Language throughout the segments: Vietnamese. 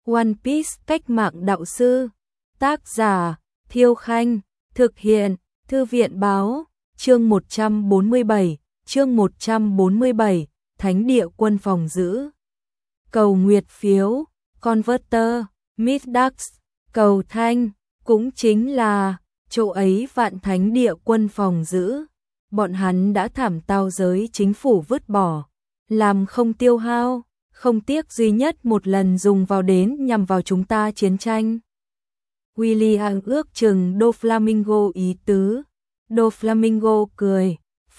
One Piece cách mạng đạo sư. Tác giả Thiêu Khanh. Thực hiện Thư viện Báo. Chương 147. Thánh địa quân phòng giữ. Cầu nguyệt phiếu. Converter. Midax. Cầu thanh. Cũng chính là chỗ ấy vạn thánh địa quân phòng giữ. Bọn hắn đã thảm tao giới chính phủ vứt bỏ, làm không tiêu hao, không tiếc duy nhất một lần dùng vào đến nhằm vào chúng ta chiến tranh. William ước chừng Doflamingo ý tứ. Doflamingo cười,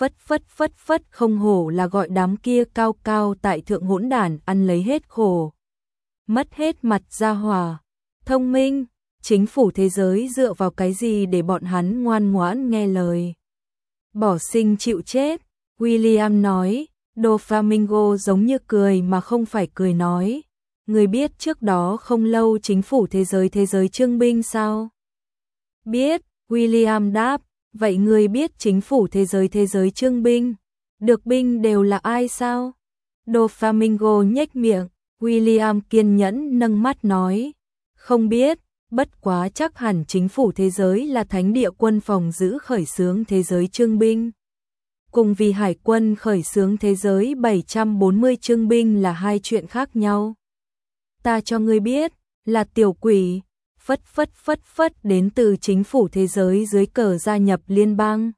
phất không hổ là gọi đám kia cao cao tại thượng hỗn đản ăn lấy hết khổ. Mất hết mặt ra hỏa. Thông minh, chính phủ thế giới dựa vào cái gì để bọn hắn ngoan ngoãn nghe lời. Bỏ sinh chịu chết, William nói. Doflamingo giống như cười mà không phải cười nói. Người biết trước đó không lâu chính phủ thế giới trưng binh sao? Biết, William đáp. Vậy người biết chính phủ thế giới trưng binh? Được binh đều là ai sao? Doflamingo nhếch miệng. William kiên nhẫn nâng mắt nói. Không biết, bất quá chắc hẳn chính phủ thế giới là thánh địa quân phòng giữ khởi xướng thế giới trưng binh. Cùng vì hải quân khởi xướng thế giới 740 trưng binh là hai chuyện khác nhau. Ta cho ngươi biết, là tiểu quỷ, phất đến từ chính phủ thế giới dưới cờ gia nhập liên bang.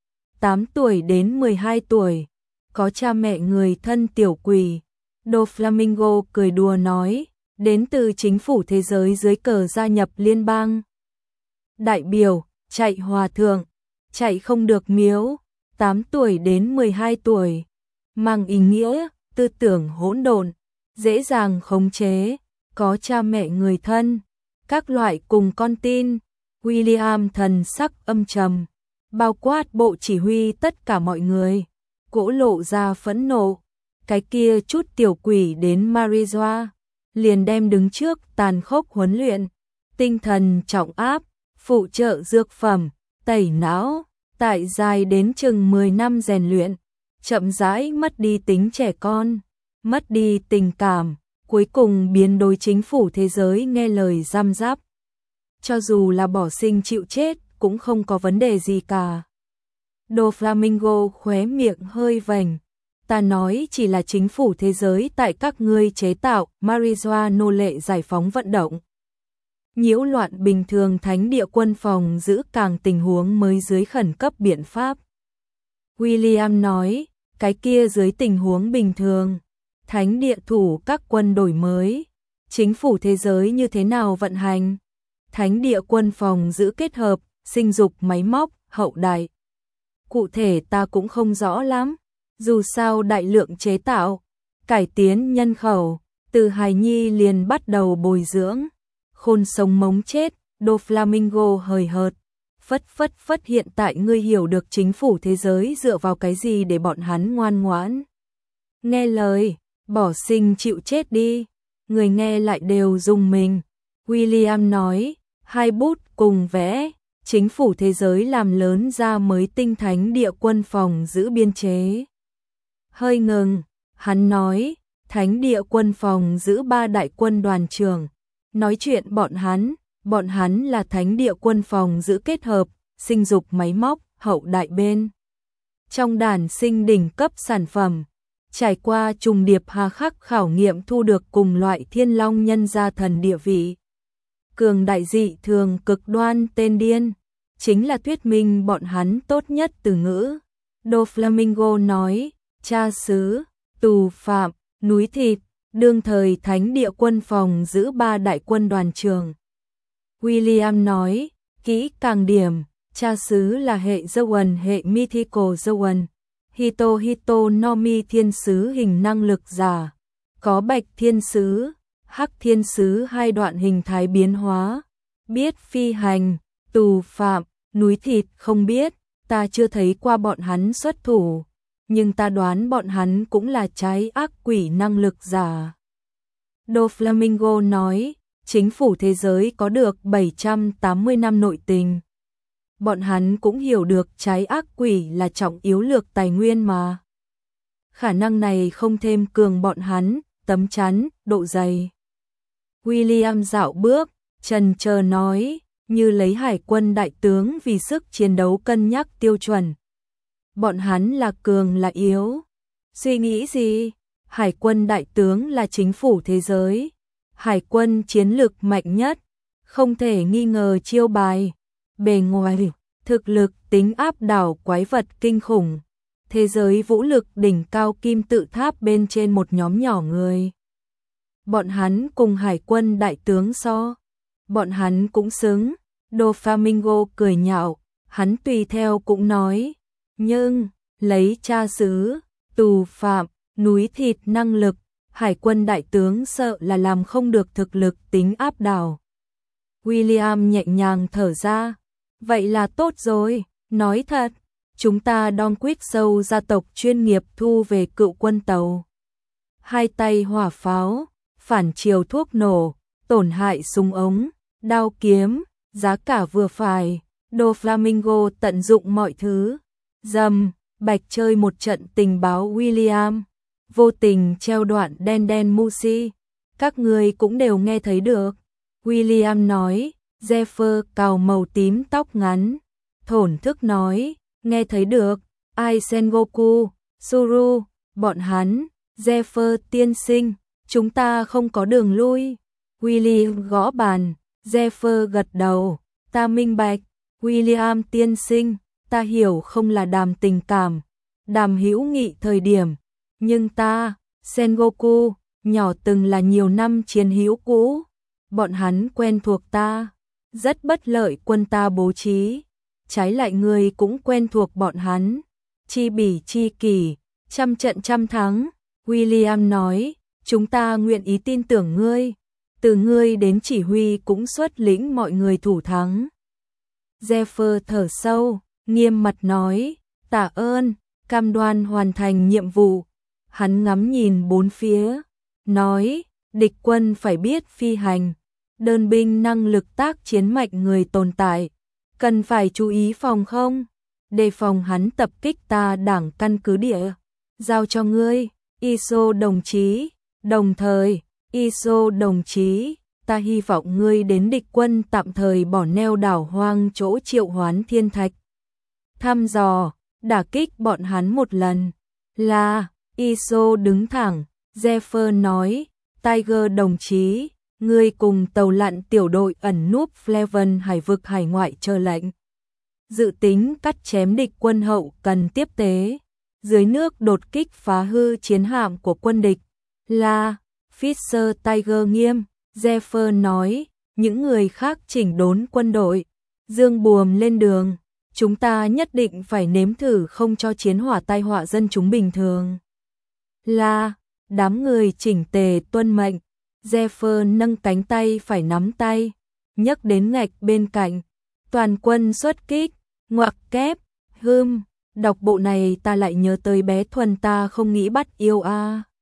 8 tuổi đến 12 tuổi, có cha mẹ người thân tiểu quỷ. Doflamingo cười đùa nói, đến từ chính phủ thế giới dưới cờ gia nhập liên bang. Đại biểu, chạy hòa thượng, chạy không được miếu, 8 tuổi đến 12 tuổi, mang ý nghĩa, tư tưởng hỗn độn, dễ dàng khống chế, có cha mẹ người thân, các loại cùng con tin. William thần sắc âm trầm, bao quát bộ chỉ huy tất cả mọi người, cỗ lộ ra phẫn nộ. Cái kia chút tiểu quỷ đến Marizoa, liền đem đứng trước tàn khốc huấn luyện, tinh thần trọng áp, phụ trợ dược phẩm, tẩy não, tại dài đến chừng 10 năm rèn luyện, chậm rãi mất đi tính trẻ con, mất đi tình cảm, cuối cùng biến đối chính phủ thế giới nghe lời giam giáp. Cho dù là bỏ sinh chịu chết cũng không có vấn đề gì cả. Doflamingo khóe miệng hơi vành. Ta nói chỉ là chính phủ thế giới tại các ngươi chế tạo Marizoa nô lệ giải phóng vận động. Nhiễu loạn bình thường thánh địa quân phòng giữ càng tình huống mới dưới khẩn cấp biện pháp. William nói, cái kia dưới tình huống bình thường, thánh địa thủ các quân đổi mới, chính phủ thế giới như thế nào vận hành? Thánh địa quân phòng giữ kết hợp, sinh dục máy móc, hậu đại. Cụ thể ta cũng không rõ lắm. Dù sao đại lượng chế tạo, cải tiến nhân khẩu, từ hài nhi liền bắt đầu bồi dưỡng, khôn sống mống chết. Doflamingo hời hợt, phất hiện tại ngươi hiểu được chính phủ thế giới dựa vào cái gì để bọn hắn ngoan ngoãn nghe lời, bỏ sinh chịu chết đi. Người nghe lại đều rùng mình. William nói, hai bút cùng vẽ, chính phủ thế giới làm lớn ra mới tinh thánh địa quân phòng giữ biên chế. Hơi ngừng, hắn nói, thánh địa quân phòng giữ 3 đại quân đoàn trưởng, nói chuyện bọn hắn là thánh địa quân phòng giữ kết hợp, sinh dục máy móc, hậu đại bên. Trong đàn sinh đỉnh cấp sản phẩm, trải qua trùng điệp hà khắc khảo nghiệm thu được cùng loại thiên long nhân gia thần địa vị. Cường đại dị thường cực đoan tên điên, chính là thuyết minh bọn hắn tốt nhất từ ngữ. Doflamingo nói, cha xứ, tù phạm, núi thịt, đương thời thánh địa quân phòng giữ 3 đại quân đoàn trưởng. William nói, kỹ càng điểm, cha xứ là hệ Zoan, hệ Mythical Zoan, Hito Nomi thiên sứ hình năng lực giả, có bạch thiên sứ, hắc thiên sứ hai đoạn hình thái biến hóa, biết phi hành, tù phạm, núi thịt không biết, ta chưa thấy qua bọn hắn xuất thủ. Nhưng ta đoán bọn hắn cũng là trái ác quỷ năng lực giả. Doflamingo nói, chính phủ thế giới có được 780 năm nội tình. Bọn hắn cũng hiểu được trái ác quỷ là trọng yếu lược tài nguyên mà. Khả năng này không thêm cường bọn hắn, tấm chắn, độ dày. William dạo bước, chần chờ nói, như lấy hải quân đại tướng vì sức chiến đấu cân nhắc tiêu chuẩn. Bọn hắn là cường là yếu. Suy nghĩ gì? Hải quân đại tướng là chính phủ thế giới. Hải quân chiến lực mạnh nhất, không thể nghi ngờ chiêu bài. Bề ngoài, thực lực tính áp đảo quái vật kinh khủng. Thế giới vũ lực đỉnh cao kim tự tháp bên trên một nhóm nhỏ người. Bọn hắn cùng hải quân đại tướng so. Bọn hắn cũng xứng. Doflamingo cười nhạo, hắn tùy theo cũng nói. Nhưng, lấy cha xứ, tù phạm, núi thịt năng lực, hải quân đại tướng sợ là làm không được thực lực tính áp đảo. William nhẹ nhàng thở ra. Vậy là tốt rồi, nói thật. Chúng ta Don Quixote sâu gia tộc chuyên nghiệp thu về cựu quân tàu. Hai tay hỏa pháo, phản chiều thuốc nổ, tổn hại súng ống, đao kiếm, giá cả vừa phải. Doflamingo tận dụng mọi thứ. Dầm, bạch chơi một trận tình báo William. Vô tình treo đoạn đen đen Musi. Các người cũng đều nghe thấy được. William nói, Zephyr cào màu tím tóc ngắn. Thổn thức nói, nghe thấy được, ai Sengoku, Suru, bọn hắn, Zephyr tiên sinh, chúng ta không có đường lui. William gõ bàn, Zephyr gật đầu, ta minh bạch, William tiên sinh, ta hiểu không là đàm tình cảm, đàm hữu nghị thời điểm, nhưng ta, Sengoku, nhỏ từng là nhiều năm chiến hữu cũ, bọn hắn quen thuộc ta, rất bất lợi quân ta bố trí. Trái lại người cũng quen thuộc bọn hắn, chi bỉ chi kỷ, trăm trận trăm thắng. William nói, chúng ta nguyện ý tin tưởng ngươi, từ ngươi đến chỉ huy cũng xuất lĩnh mọi người thủ thắng. Zephyr thở sâu, nghiêm mặt nói, tạ ơn, cam đoan hoàn thành nhiệm vụ. Hắn ngắm nhìn bốn phía, nói, địch quân phải biết phi hành, đơn binh năng lực tác chiến mạnh người tồn tại. Cần phải chú ý phòng không? Đề phòng hắn tập kích ta đảng căn cứ địa. Giao cho ngươi, Iso đồng chí. Đồng thời, Iso đồng chí, ta hy vọng ngươi đến địch quân tạm thời bỏ neo đảo hoang chỗ triệu hoán thiên thạch. Thăm dò, đả kích bọn hắn một lần. Là, Iso đứng thẳng, Zephyr nói, Tiger đồng chí. Ngươi cùng tàu lặn tiểu đội ẩn núp Fleven hải vực hải ngoại chờ lệnh. Dự tính cắt chém địch quân hậu cần tiếp tế. Dưới nước đột kích phá hư chiến hạm của quân địch. Là, Fisher Tiger nghiêm, Zephyr nói, những người khác chỉnh đốn quân đội. Dương buồm lên đường, chúng ta nhất định phải nếm thử không cho chiến hỏa tai họa dân chúng bình thường. Là, đám người chỉnh tề tuân mệnh. Zephyr nâng cánh tay phải nắm tay, nhấc đến ngạch bên cạnh. Toàn quân xuất kích, ngoặc kép, đọc bộ này ta lại nhớ tới bé Thuần ta không nghĩ bắt yêu a.